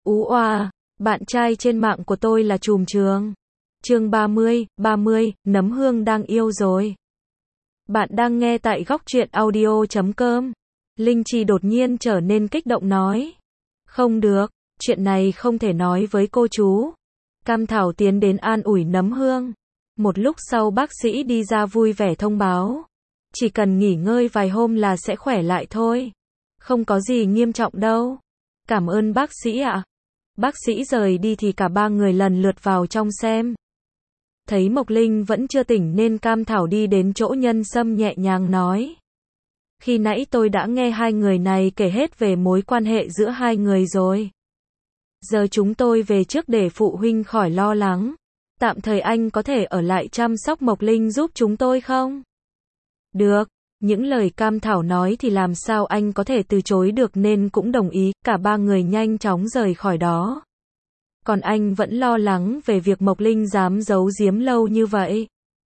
Ú oa, bạn trai trên mạng của tôi là trùm trường. Chương 30, Nấm Hương đang yêu rồi. Bạn đang nghe tại góc truyện audio.com. Linh Chi đột nhiên trở nên kích động nói. Không được, chuyện này không thể nói với cô chú. Cam Thảo tiến đến an ủi Nấm Hương. Một lúc sau bác sĩ đi ra vui vẻ thông báo. Chỉ cần nghỉ ngơi vài hôm là sẽ khỏe lại thôi. Không có gì nghiêm trọng đâu. Cảm ơn bác sĩ ạ. Bác sĩ rời đi thì cả ba người lần lượt vào trong xem. Thấy Mộc Linh vẫn chưa tỉnh nên Cam Thảo đi đến chỗ Nhân Sâm nhẹ nhàng nói. Khi nãy tôi đã nghe hai người này kể hết về mối quan hệ giữa hai người rồi. Giờ chúng tôi về trước để phụ huynh khỏi lo lắng. Tạm thời anh có thể ở lại chăm sóc Mộc Linh giúp chúng tôi không? Được. Những lời Cam Thảo nói thì làm sao anh có thể từ chối được nên cũng đồng ý, cả ba người nhanh chóng rời khỏi đó. Còn anh vẫn lo lắng về việc Mộc Linh dám giấu giếm lâu như vậy.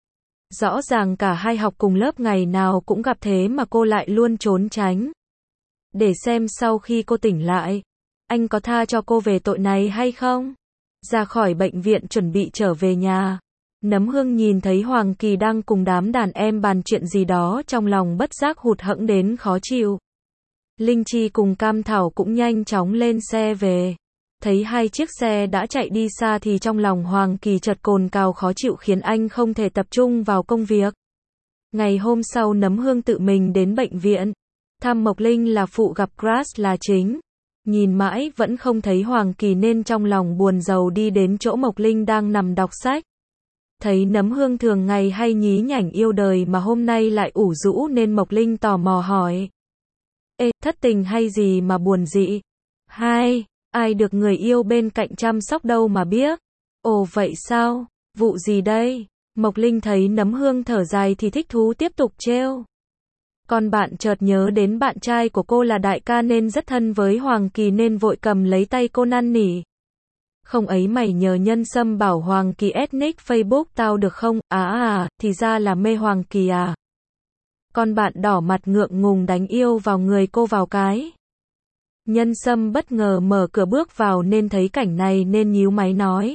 Rõ ràng cả hai học cùng lớp ngày nào cũng gặp thế mà cô lại luôn trốn tránh. Để xem sau khi cô tỉnh lại, anh có tha cho cô về tội này hay không? Ra khỏi bệnh viện chuẩn bị trở về nhà. Nấm Hương nhìn thấy Hoàng Kỳ đang cùng đám đàn em bàn chuyện gì đó trong lòng bất giác hụt hẫng đến khó chịu. Linh Chi cùng Cam Thảo cũng nhanh chóng lên xe về. Thấy hai chiếc xe đã chạy đi xa thì trong lòng Hoàng Kỳ chợt cồn cào khó chịu khiến anh không thể tập trung vào công việc. Ngày hôm sau Nấm Hương tự mình đến bệnh viện. Thăm Mộc Linh là phụ gặp Grass là chính. Nhìn mãi vẫn không thấy Hoàng Kỳ nên trong lòng buồn rầu đi đến chỗ Mộc Linh đang nằm đọc sách. Thấy Nấm Hương thường ngày hay nhí nhảnh yêu đời mà hôm nay lại ủ rũ nên Mộc Linh tò mò hỏi. Ê, thất tình hay gì mà buồn dị? Hai, ai được người yêu bên cạnh chăm sóc đâu mà biết? Ồ vậy sao? Vụ gì đây? Mộc Linh thấy Nấm Hương thở dài thì thích thú tiếp tục trêu. Còn bạn chợt nhớ đến bạn trai của cô là đại ca nên rất thân với Hoàng Kỳ nên vội cầm lấy tay cô năn nỉ. Không ấy mày nhờ Nhân Sâm bảo Hoàng Kỳ add nick Facebook tao được không? Thì ra là mê Hoàng Kỳ à? Con bạn đỏ mặt ngượng ngùng đánh yêu vào người cô vào cái. Nhân Sâm bất ngờ mở cửa bước vào nên thấy cảnh này nên nhíu máy nói.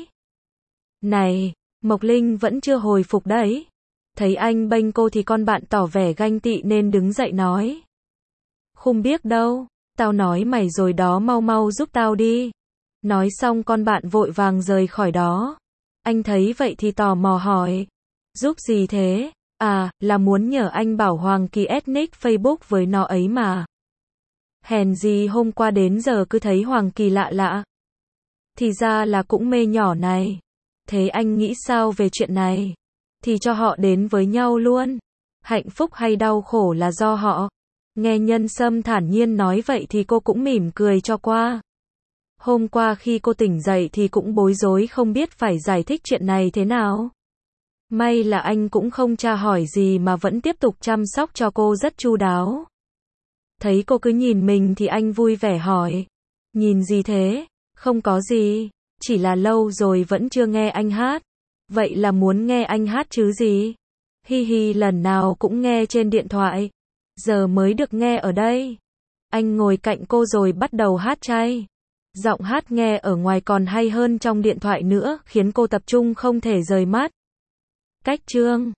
Này, Mộc Linh vẫn chưa hồi phục đấy. Thấy anh bênh cô thì con bạn tỏ vẻ ganh tị nên đứng dậy nói. Không biết đâu, tao nói mày rồi đó, mau mau giúp tao đi. Nói xong con bạn vội vàng rời khỏi đó. Anh thấy vậy thì tò mò hỏi. Giúp gì thế? À, là muốn nhờ anh bảo Hoàng Kỳ add nick Facebook với nó ấy mà. Hèn gì hôm qua đến giờ cứ thấy Hoàng Kỳ lạ lạ. Thì ra là cũng mê nhỏ này. Thế anh nghĩ sao về chuyện này? Thì cho họ đến với nhau luôn. Hạnh phúc hay đau khổ là do họ. Nghe Nhân Sâm thản nhiên nói vậy thì cô cũng mỉm cười cho qua. Hôm qua khi cô tỉnh dậy thì cũng bối rối không biết phải giải thích chuyện này thế nào. May là anh cũng không tra hỏi gì mà vẫn tiếp tục chăm sóc cho cô rất chu đáo. Thấy cô cứ nhìn mình thì anh vui vẻ hỏi. Nhìn gì thế? Không có gì. Chỉ là lâu rồi vẫn chưa nghe anh hát. Vậy là muốn nghe anh hát chứ gì? Hi hi, lần nào cũng nghe trên điện thoại. Giờ mới được nghe ở đây. Anh ngồi cạnh cô rồi bắt đầu hát chay. Giọng hát nghe ở ngoài còn hay hơn trong điện thoại nữa, khiến cô tập trung không thể rời mắt. Cách chương